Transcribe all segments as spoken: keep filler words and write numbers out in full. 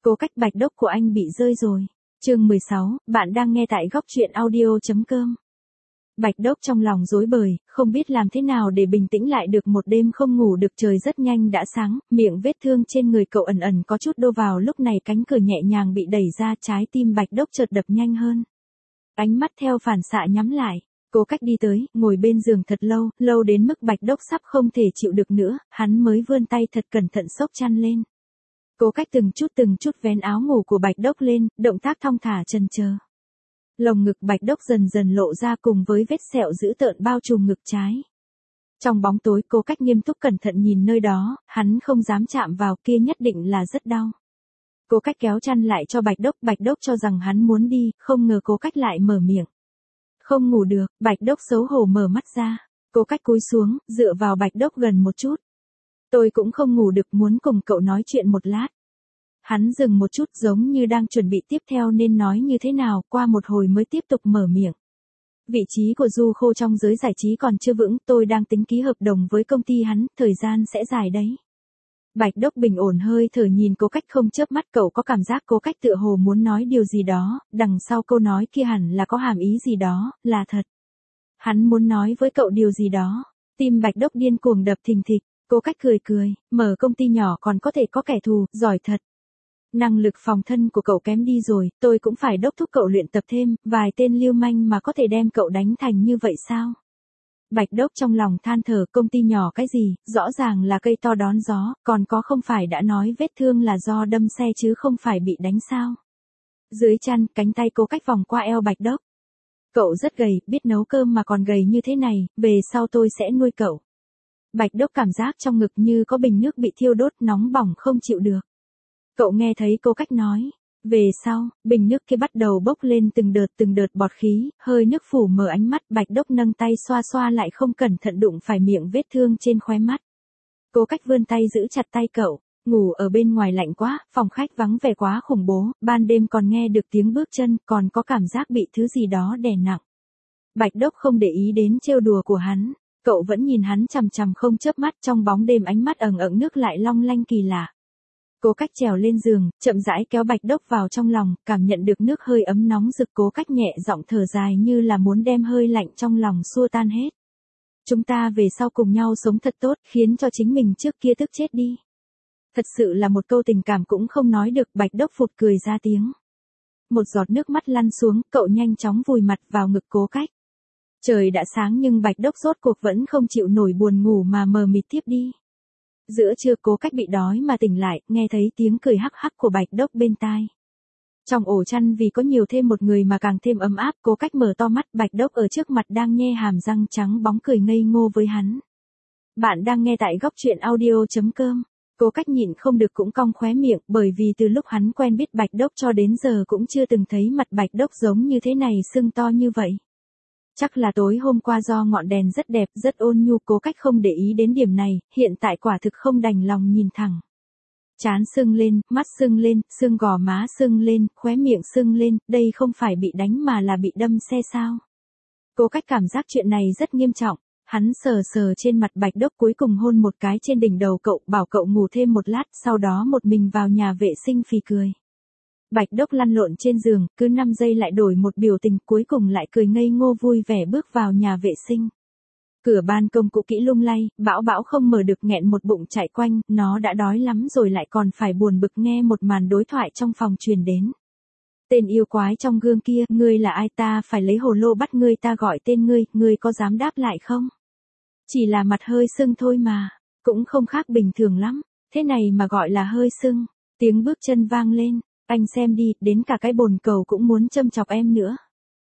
Cố Cách bạch đốc của anh bị rơi rồi. Chương mười sáu, bạn đang nghe tại góc truyện audio chấm com. Bạch đốc trong lòng rối bời, không biết làm thế nào để bình tĩnh lại được, một đêm không ngủ được, trời rất nhanh đã sáng, miệng vết thương trên người cậu ẩn ẩn có chút đau. Vào lúc này cánh cửa nhẹ nhàng bị đẩy ra, trái tim bạch đốc chợt đập nhanh hơn. Ánh mắt theo phản xạ nhắm lại. Cố Cách đi tới, ngồi bên giường thật lâu, lâu đến mức bạch đốc sắp không thể chịu được nữa, hắn mới vươn tay thật cẩn thận xốc chăn lên. Cố Cách từng chút từng chút vén áo ngủ của bạch đốc lên, động tác thong thả chần chờ. Lồng ngực bạch đốc dần dần lộ ra cùng với vết sẹo dữ tợn bao trùm ngực trái. Trong bóng tối, Cố Cách nghiêm túc cẩn thận nhìn nơi đó, hắn không dám chạm vào, kia nhất định là rất đau. Cố Cách kéo chăn lại cho bạch đốc, bạch đốc cho rằng hắn muốn đi, không ngờ Cố Cách lại mở miệng. Không ngủ được, bạch đốc xấu hổ mở mắt ra. Cố Cách cúi xuống, dựa vào bạch đốc gần một chút. Tôi cũng không ngủ được, muốn cùng cậu nói chuyện một lát. Hắn dừng một chút, giống như đang chuẩn bị tiếp theo nên nói như thế nào, qua một hồi mới tiếp tục mở miệng. Vị trí của Du Khô trong giới giải trí còn chưa vững, tôi đang tính ký hợp đồng với công ty hắn, thời gian sẽ dài đấy. Bạch đốc bình ổn hơi thở nhìn Cố Cách không chớp mắt, cậu có cảm giác Cố Cách tựa hồ muốn nói điều gì đó, đằng sau câu nói kia hẳn là có hàm ý gì đó, là thật. Hắn muốn nói với cậu điều gì đó. Tim bạch đốc điên cuồng đập thình thịch. Cố Cách cười cười, mở công ty nhỏ còn có thể có kẻ thù, giỏi thật. Năng lực phòng thân của cậu kém đi rồi, tôi cũng phải đốc thúc cậu luyện tập thêm, vài tên lưu manh mà có thể đem cậu đánh thành như vậy sao? Bạch đốc trong lòng than thở, công ty nhỏ cái gì, rõ ràng là cây to đón gió, còn có không phải đã nói vết thương là do đâm xe chứ không phải bị đánh sao? Dưới chăn, cánh tay Cố Cách vòng qua eo bạch đốc. Cậu rất gầy, biết nấu cơm mà còn gầy như thế này, về sau tôi sẽ nuôi cậu. Bạch đốc cảm giác trong ngực như có bình nước bị thiêu đốt, nóng bỏng không chịu được. Cậu nghe thấy Cố Cách nói. Về sau, bình nước kia bắt đầu bốc lên từng đợt từng đợt bọt khí, hơi nước phủ mờ ánh mắt, bạch đốc nâng tay xoa xoa lại không cẩn thận đụng phải miệng vết thương trên khóe mắt. Cố Cách vươn tay giữ chặt tay cậu, ngủ ở bên ngoài lạnh quá, phòng khách vắng vẻ quá khủng bố, ban đêm còn nghe được tiếng bước chân, còn có cảm giác bị thứ gì đó đè nặng. Bạch đốc không để ý đến trêu đùa của hắn. Cậu vẫn nhìn hắn chằm chằm không chớp mắt, trong bóng đêm ánh mắt ẩn ẩn nước lại long lanh kỳ lạ. Cố Cách trèo lên giường, chậm rãi kéo bạch đốc vào trong lòng, cảm nhận được nước hơi ấm nóng rực. Cố Cách nhẹ giọng thở dài như là muốn đem hơi lạnh trong lòng xua tan hết. Chúng ta về sau cùng nhau sống thật tốt, khiến cho chính mình trước kia tức chết đi. Thật sự là một câu tình cảm cũng không nói được, bạch đốc phụt cười ra tiếng. Một giọt nước mắt lăn xuống, cậu nhanh chóng vùi mặt vào ngực Cố Cách. Trời đã sáng nhưng bạch đốc rốt cuộc vẫn không chịu nổi buồn ngủ mà mờ mịt tiếp đi. Giữa trưa Cố Cách bị đói mà tỉnh lại, nghe thấy tiếng cười hắc hắc của bạch đốc bên tai. Trong ổ chăn vì có nhiều thêm một người mà càng thêm ấm áp, Cố Cách mở to mắt, bạch đốc ở trước mặt đang nhe hàm răng trắng bóng cười ngây ngô với hắn. Bạn đang nghe tại góc truyện audio chấm com. Cố Cách nhịn không được cũng cong khóe miệng, bởi vì từ lúc hắn quen biết bạch đốc cho đến giờ cũng chưa từng thấy mặt bạch đốc giống như thế này, sưng to như vậy. Chắc là tối hôm qua do ngọn đèn rất đẹp, rất ôn nhu, Cố Cách không để ý đến điểm này, hiện tại quả thực không đành lòng nhìn thẳng. Trán sưng lên, mắt sưng lên, xương gò má sưng lên, khóe miệng sưng lên, đây không phải bị đánh mà là bị đâm xe sao? Cố Cách cảm giác chuyện này rất nghiêm trọng, hắn sờ sờ trên mặt bạch đốc, cuối cùng hôn một cái trên đỉnh đầu cậu, bảo cậu ngủ thêm một lát, sau đó một mình vào nhà vệ sinh phì cười. Bạch đốc lăn lộn trên giường, cứ năm giây lại đổi một biểu tình, cuối cùng lại cười ngây ngô vui vẻ bước vào nhà vệ sinh. Cửa ban công cũ kỹ lung lay, bão bão không mở được, nghẹn một bụng chạy quanh, nó đã đói lắm rồi lại còn phải buồn bực nghe một màn đối thoại trong phòng truyền đến. Tên yêu quái trong gương kia, ngươi là ai, ta phải lấy hồ lô bắt ngươi, ta gọi tên ngươi, ngươi có dám đáp lại không? Chỉ là mặt hơi sưng thôi mà, cũng không khác bình thường lắm, thế này mà gọi là hơi sưng. Tiếng bước chân vang lên. Anh xem đi, đến cả cái bồn cầu cũng muốn châm chọc em nữa.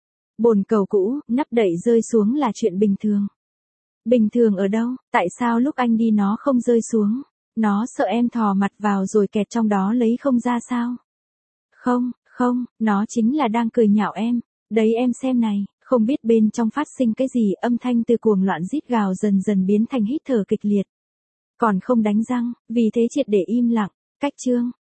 Bồn cầu cũ, nắp đậy rơi xuống là chuyện bình thường. Bình thường ở đâu, tại sao lúc anh đi nó không rơi xuống? Nó sợ em thò mặt vào rồi kẹt trong đó lấy không ra sao? Không, không, nó chính là đang cười nhạo em. Đấy em xem này, không biết bên trong phát sinh cái gì, âm thanh từ cuồng loạn rít gào dần dần biến thành hít thở kịch liệt. Còn không đánh răng, vì thế triệt để im lặng. Cách chương.